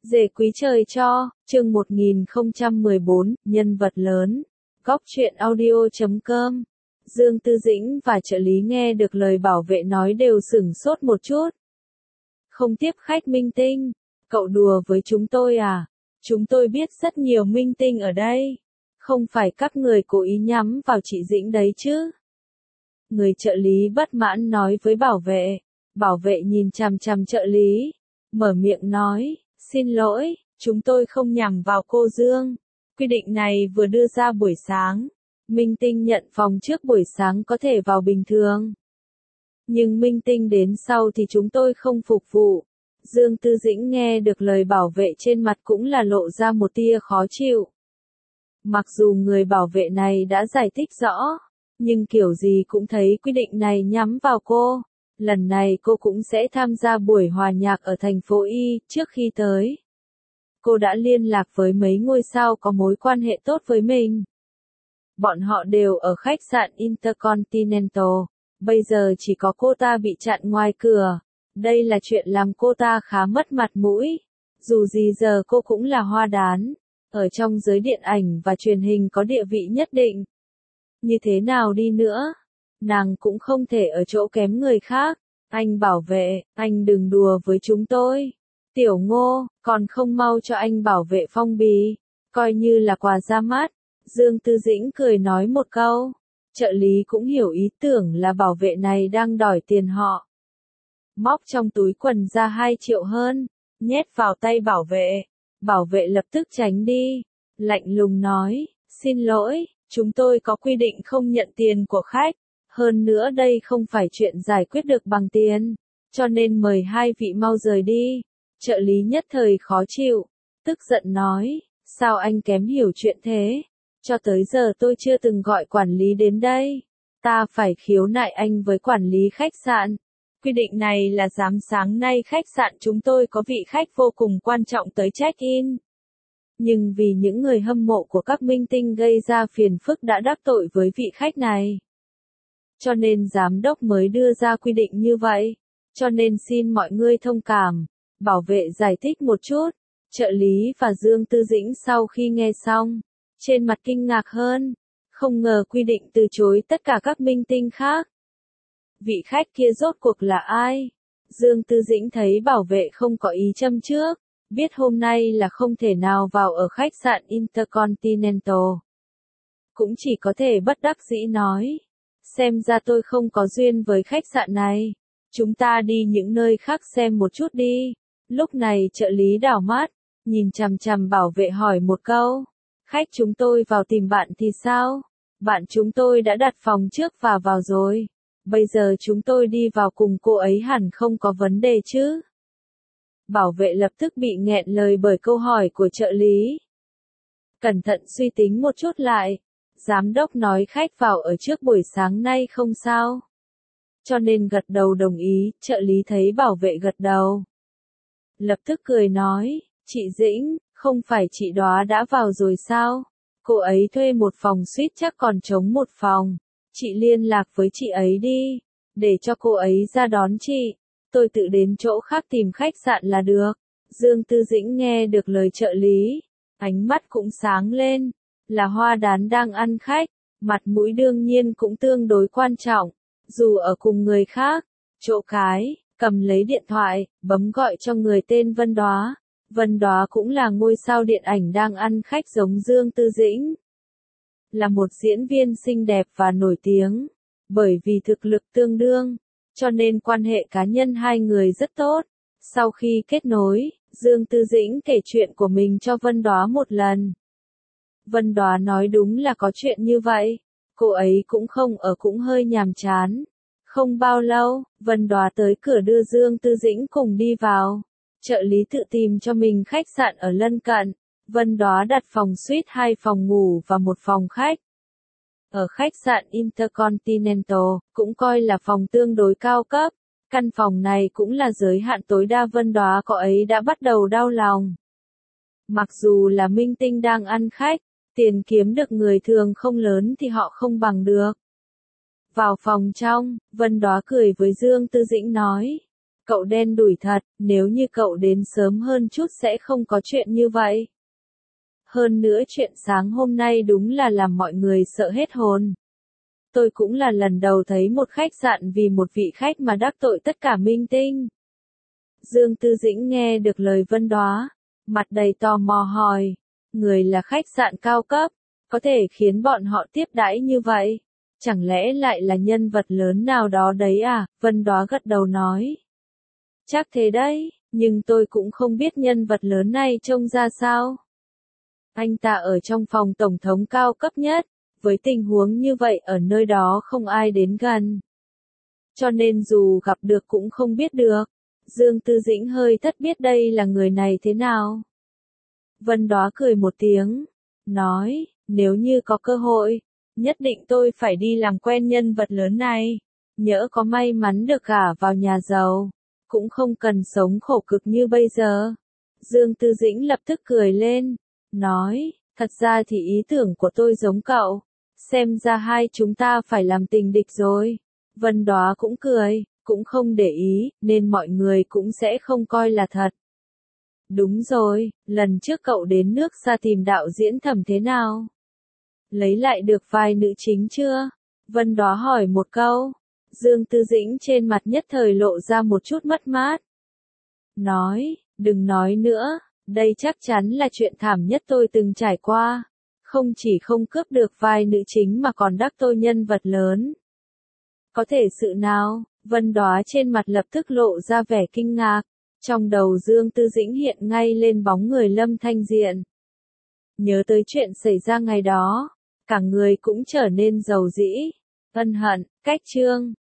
Dề quý trời cho, chương 1014, nhân vật lớn. Góc truyện audio.com. Dương Tư Dĩnh và trợ lý nghe được lời bảo vệ nói đều sửng sốt một chút. Không tiếp khách minh tinh. Cậu đùa với chúng tôi à? Chúng tôi biết rất nhiều minh tinh ở đây. Không phải các người cố ý nhắm vào chị Dĩnh đấy chứ? Người trợ lý bất mãn nói với bảo vệ. Bảo vệ nhìn chằm chằm trợ lý. Mở miệng nói. Xin lỗi, chúng tôi không nhằm vào cô Dương. Quy định này vừa đưa ra buổi sáng. Minh tinh nhận phòng trước buổi sáng có thể vào bình thường. Nhưng minh tinh đến sau thì chúng tôi không phục vụ. Dương Tư Dĩnh nghe được lời bảo vệ trên mặt cũng là lộ ra một tia khó chịu. Mặc dù người bảo vệ này đã giải thích rõ, nhưng kiểu gì cũng thấy quy định này nhắm vào cô. Lần này cô cũng sẽ tham gia buổi hòa nhạc ở thành phố Y. Trước khi tới, cô đã liên lạc với mấy ngôi sao có mối quan hệ tốt với mình. Bọn họ đều ở khách sạn Intercontinental. Bây giờ chỉ có cô ta bị chặn ngoài cửa. Đây là chuyện làm cô ta khá mất mặt mũi. Dù gì giờ cô cũng là hoa đán, ở trong giới điện ảnh và truyền hình có địa vị nhất định. Như thế nào đi nữa, nàng cũng không thể ở chỗ kém người khác. Anh bảo vệ, anh đừng đùa với chúng tôi. Tiểu Ngô, còn không mau cho anh bảo vệ phong bì, coi như là quà ra mắt. Dương Tư Dĩnh cười nói một câu. Trợ lý cũng hiểu ý tưởng là bảo vệ này đang đòi tiền họ. Móc trong túi quần ra 2 triệu hơn, nhét vào tay bảo vệ. Bảo vệ lập tức tránh đi, lạnh lùng nói, xin lỗi, chúng tôi có quy định không nhận tiền của khách. Hơn nữa đây không phải chuyện giải quyết được bằng tiền, cho nên mời hai vị mau rời đi. Trợ lý nhất thời khó chịu, tức giận nói, sao anh kém hiểu chuyện thế? Cho tới giờ tôi chưa từng gọi quản lý đến đây. Ta phải khiếu nại anh với quản lý khách sạn. Quy định này là sáng nay khách sạn chúng tôi có vị khách vô cùng quan trọng tới check-in. Nhưng vì những người hâm mộ của các minh tinh gây ra phiền phức đã đắc tội với vị khách này, cho nên giám đốc mới đưa ra quy định như vậy. Cho nên xin mọi người thông cảm. Bảo vệ giải thích một chút. Trợ lý và Dương Tư Dĩnh sau khi nghe xong, trên mặt kinh ngạc hơn. Không ngờ quy định từ chối tất cả các minh tinh khác. Vị khách kia rốt cuộc là ai? Dương Tư Dĩnh thấy bảo vệ không có ý châm trước, biết hôm nay là không thể nào vào ở khách sạn Intercontinental. Cũng chỉ có thể bất đắc dĩ nói. Xem ra tôi không có duyên với khách sạn này. Chúng ta đi những nơi khác xem một chút đi. Lúc này trợ lý đảo mắt, nhìn chằm chằm bảo vệ hỏi một câu. Khách chúng tôi vào tìm bạn thì sao? Bạn chúng tôi đã đặt phòng trước và vào rồi. Bây giờ chúng tôi đi vào cùng cô ấy hẳn không có vấn đề chứ? Bảo vệ lập tức bị nghẹn lời bởi câu hỏi của trợ lý. Cẩn thận suy tính một chút lại. Giám đốc nói khách vào ở trước buổi sáng nay không sao. Cho nên gật đầu đồng ý, trợ lý thấy bảo vệ gật đầu. Lập tức cười nói, chị Dĩnh, không phải chị đó đã vào rồi sao? Cô ấy thuê một phòng suite chắc còn trống một phòng. Chị liên lạc với chị ấy đi, để cho cô ấy ra đón chị. Tôi tự đến chỗ khác tìm khách sạn là được. Dương Tư Dĩnh nghe được lời trợ lý, ánh mắt cũng sáng lên. Là hoa đán đang ăn khách, mặt mũi đương nhiên cũng tương đối quan trọng. Dù ở cùng người khác, chỗ cái, cầm lấy điện thoại, bấm gọi cho người tên Vân Đóa. Vân Đóa cũng là ngôi sao điện ảnh đang ăn khách giống Dương Tư Dĩnh. Là một diễn viên xinh đẹp và nổi tiếng. Bởi vì thực lực tương đương, cho nên quan hệ cá nhân hai người rất tốt. Sau khi kết nối, Dương Tư Dĩnh kể chuyện của mình cho Vân Đóa một lần. Vân Đóa nói đúng là có chuyện như vậy. Cô ấy cũng không ở cũng hơi nhàm chán. Không bao lâu, Vân Đóa tới cửa đưa Dương Tư Dĩnh cùng đi vào. Trợ lý tự tìm cho mình khách sạn ở lân cận. Vân Đóa đặt phòng suite 2 phòng ngủ và 1 phòng khách. Ở khách sạn Intercontinental, cũng coi là phòng tương đối cao cấp. Căn phòng này cũng là giới hạn tối đa. Vân Đóa cô ấy đã bắt đầu đau lòng. Mặc dù là minh tinh đang ăn khách, tiền kiếm được người thường không lớn thì họ không bằng được. Vào phòng trong, Vân Đóa cười với Dương Tư Dĩnh nói. Cậu đen đủi thật, nếu như cậu đến sớm hơn chút sẽ không có chuyện như vậy. Hơn nữa chuyện sáng hôm nay đúng là làm mọi người sợ hết hồn. Tôi cũng là lần đầu thấy một khách sạn vì một vị khách mà đắc tội tất cả minh tinh. Dương Tư Dĩnh nghe được lời Vân Đóa, mặt đầy tò mò hỏi, người là khách sạn cao cấp, có thể khiến bọn họ tiếp đãi như vậy? Chẳng lẽ lại là nhân vật lớn nào đó đấy à? Vân Đóa gật đầu nói. Chắc thế đấy, nhưng tôi cũng không biết nhân vật lớn này trông ra sao. Anh ta ở trong phòng tổng thống cao cấp nhất, với tình huống như vậy ở nơi đó không ai đến gần. Cho nên dù gặp được cũng không biết được. Dương Tư Dĩnh hơi thất biết đây là người này thế nào. Vân Đóa cười một tiếng, nói, nếu như có cơ hội, nhất định tôi phải đi làm quen nhân vật lớn này. Nhỡ có may mắn được gả vào nhà giàu, cũng không cần sống khổ cực như bây giờ. Dương Tư Dĩnh lập tức cười lên, nói, thật ra thì ý tưởng của tôi giống cậu, xem ra hai chúng ta phải làm tình địch rồi. Vân Đóa cũng cười, cũng không để ý, nên mọi người cũng sẽ không coi là thật. Đúng rồi, lần trước cậu đến nước Sa tìm đạo diễn Thẩm thế nào? Lấy lại được vai nữ chính chưa? Vân Đóa hỏi một câu. Dương Tư Dĩnh trên mặt nhất thời lộ ra một chút mất mát. Nói, đừng nói nữa, đây chắc chắn là chuyện thảm nhất tôi từng trải qua. Không chỉ không cướp được vai nữ chính mà còn đắc tội nhân vật lớn. Có thể sự nào? Vân Đóa trên mặt lập tức lộ ra vẻ kinh ngạc. Trong đầu Dương Tư Dĩnh hiện ngay lên bóng người Lâm Thanh Diện. Nhớ tới chuyện xảy ra ngày đó, cả người cũng trở nên dầu dĩ, ân hận, cách trương.